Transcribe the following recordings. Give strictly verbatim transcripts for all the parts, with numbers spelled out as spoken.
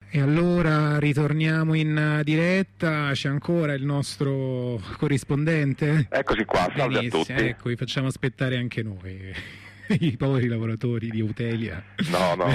E allora ritorniamo in diretta, c'è ancora il nostro corrispondente? Eccoci qua, salve Benissimo, a tutti. Ecco, vi facciamo aspettare anche noi, i poveri lavoratori di Eutelia. No, no.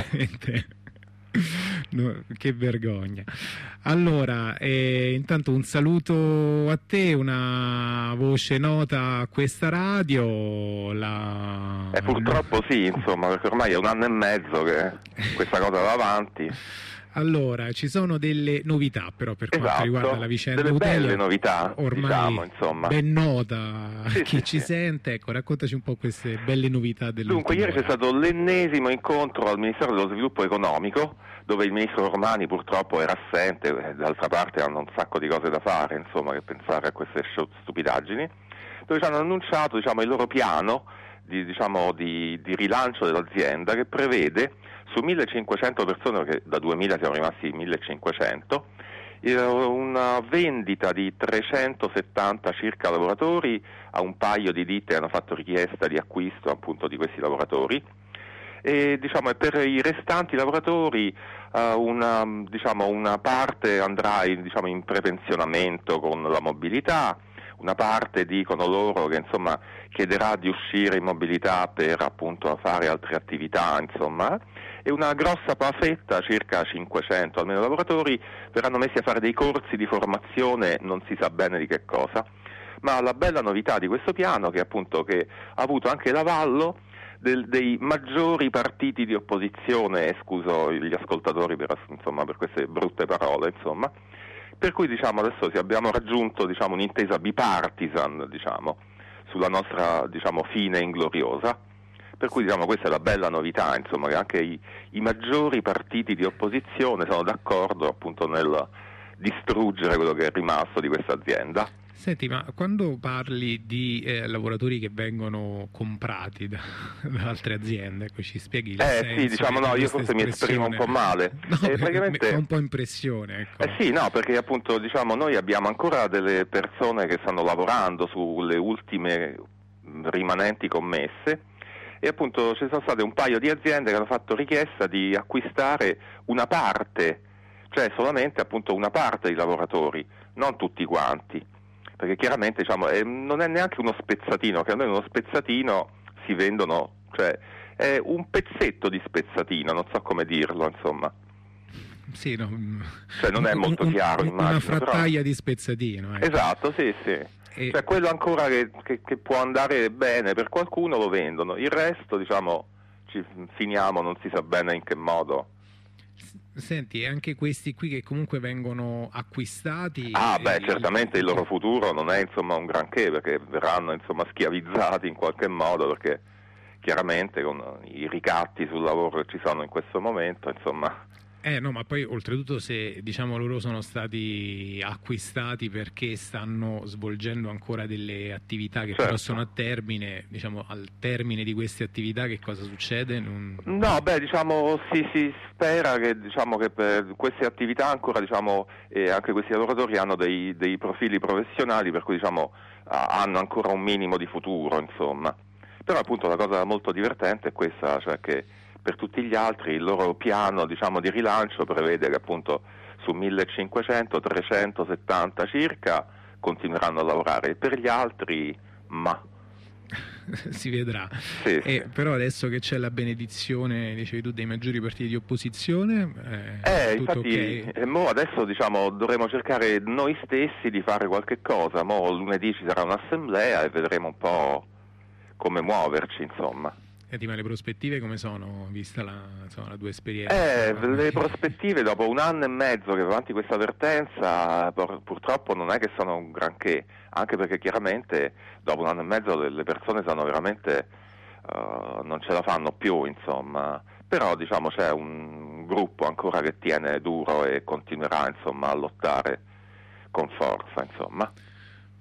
No, che vergogna. Allora, eh, intanto un saluto a te, una voce nota a questa radio. La... Eh, purtroppo sì, insomma, perché ormai è un anno e mezzo che questa cosa va avanti. Allora, ci sono delle novità però per quanto Esatto, riguarda la vicenda delle Eutelia, belle novità, ormai diciamo, insomma. ben nota a Sì, chi sì, ci sì. sente. Ecco, raccontaci un po' queste belle novità dell'ultima Dunque, ieri ora. c'è stato l'ennesimo incontro al Ministero dello Sviluppo Economico, dove il ministro Romani purtroppo era assente, eh, d'altra parte hanno un sacco di cose da fare, insomma, che pensare a queste stupidaggini, dove ci hanno annunciato, diciamo, il loro piano di, diciamo, di, di rilancio dell'azienda, che prevede su millecinquecento persone, perché da duemila siamo rimasti millecinquecento, una vendita di trecentosettanta circa lavoratori a un paio di ditte che hanno fatto richiesta di acquisto appunto di questi lavoratori, e diciamo per i restanti lavoratori uh, una, diciamo, una parte andrà in, diciamo, in prepensionamento con la mobilità, una parte dicono loro che insomma chiederà di uscire in mobilità per appunto fare altre attività, insomma, e una grossa fetta, circa cinquecento almeno lavoratori, verranno messi a fare dei corsi di formazione, non si sa bene di che cosa. Ma la bella novità di questo piano, che appunto che ha avuto anche l'avallo del, dei maggiori partiti di opposizione, scuso gli ascoltatori per, insomma, per queste brutte parole, insomma, per cui diciamo adesso abbiamo raggiunto, diciamo, un'intesa bipartisan, diciamo, sulla nostra, diciamo, fine ingloriosa. Per cui diciamo questa è la bella novità, insomma, che anche i, i maggiori partiti di opposizione sono d'accordo appunto nel distruggere quello che è rimasto di questa azienda. Senti, ma quando parli di eh, lavoratori che vengono comprati da, da altre aziende, ecco, ci spieghi il Eh senso sì, diciamo di no, io questa forse mi esprimo un po' male. No, eh, praticamente... fa un po' impressione, ecco. Eh sì, no, perché appunto diciamo noi abbiamo ancora delle persone che stanno lavorando sulle ultime rimanenti commesse, e appunto ci sono state un paio di aziende che hanno fatto richiesta di acquistare una parte, cioè solamente appunto una parte dei lavoratori, non tutti quanti, perché chiaramente diciamo eh, non è neanche uno spezzatino, che almeno uno spezzatino si vendono, cioè è un pezzetto di spezzatino, non so come dirlo, insomma. Sì, no, cioè non è molto un, chiaro, un, immagino. Una frattaglia però... di spezzatino. Ecco. Esatto, sì, sì. E... Cioè quello ancora che, che, che può andare bene per qualcuno lo vendono, il resto diciamo ci finiamo, non si sa bene in che modo. Senti, anche questi qui che comunque vengono acquistati... Ah beh, il... certamente il loro futuro non è insomma un granché, perché verranno insomma schiavizzati in qualche modo, perché chiaramente con i ricatti sul lavoro che ci sono in questo momento, insomma... Eh no, ma poi oltretutto se diciamo loro sono stati acquistati perché stanno svolgendo ancora delle attività che certo. però sono a termine, diciamo al termine di queste attività che cosa succede? Non... No, beh, diciamo si, si spera che, diciamo, che per queste attività ancora diciamo eh, anche questi lavoratori hanno dei, dei profili professionali per cui diciamo hanno ancora un minimo di futuro, insomma. Però appunto la cosa molto divertente è questa, cioè che per tutti gli altri il loro piano diciamo di rilancio prevede che appunto su millecinquecento trecentosettanta circa continueranno a lavorare, e per gli altri ma si vedrà. Sì, eh, sì. Però adesso che c'è la benedizione, dicevi tu, dei maggiori partiti di opposizione, eh, eh, tutto infatti okay. eh, mo adesso diciamo dovremo cercare noi stessi di fare qualche cosa. Mo lunedì ci sarà un'assemblea e vedremo un po' come muoverci, insomma. Senti, ma le prospettive come sono, vista la, insomma, la tua esperienza? Eh, le prospettive dopo un anno e mezzo che va avanti questa vertenza pur, purtroppo non è che sono un granché, anche perché chiaramente dopo un anno e mezzo le, le persone sono veramente uh, non ce la fanno più, insomma. Però diciamo c'è un gruppo ancora che tiene duro e continuerà insomma a lottare con forza, insomma.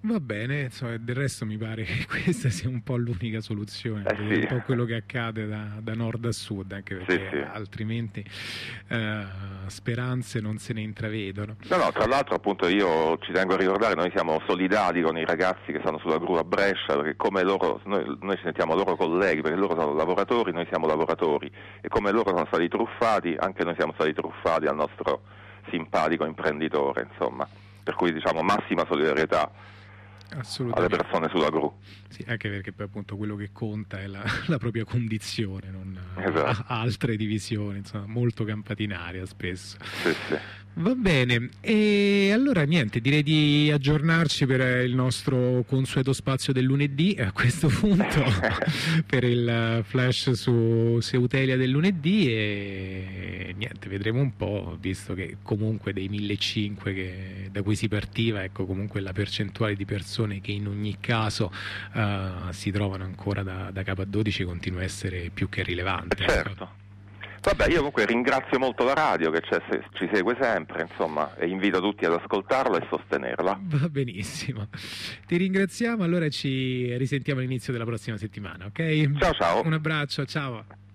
Va bene, insomma, del resto mi pare che questa sia un po' l'unica soluzione, Eh vedere sì. un po' quello che accade da, da nord a sud, anche perché Sì, sì. altrimenti eh, speranze non se ne intravedono. No, no, tra l'altro appunto io ci tengo a ricordare, noi siamo solidali con i ragazzi che stanno sulla gru a Brescia, perché come loro, noi, noi ci sentiamo loro colleghi, perché loro sono lavoratori, noi siamo lavoratori, e come loro sono stati truffati, anche noi siamo stati truffati al nostro simpatico imprenditore, insomma. Per cui diciamo massima solidarietà alle persone sulla gru. Sì, anche perché poi appunto quello che conta è la, la propria condizione, non esatto. altre divisioni, insomma, molto campate in aria spesso. Sì, sì. Va bene, e allora niente, direi di aggiornarci per il nostro consueto spazio del lunedì a questo punto per il flash su Seutelia del lunedì, e niente, vedremo un po', visto che comunque dei millecinquecento che, da cui si partiva, ecco, comunque la percentuale di persone che in ogni caso uh, si trovano ancora da, da capo a dodici continua a essere più che rilevante. Certo. Ecco. Vabbè, io comunque ringrazio molto la radio che se, ci segue sempre, insomma, e invito tutti ad ascoltarla e sostenerla. Va benissimo. Ti ringraziamo, allora ci risentiamo all'inizio della prossima settimana, ok? Ciao ciao. Un abbraccio, ciao.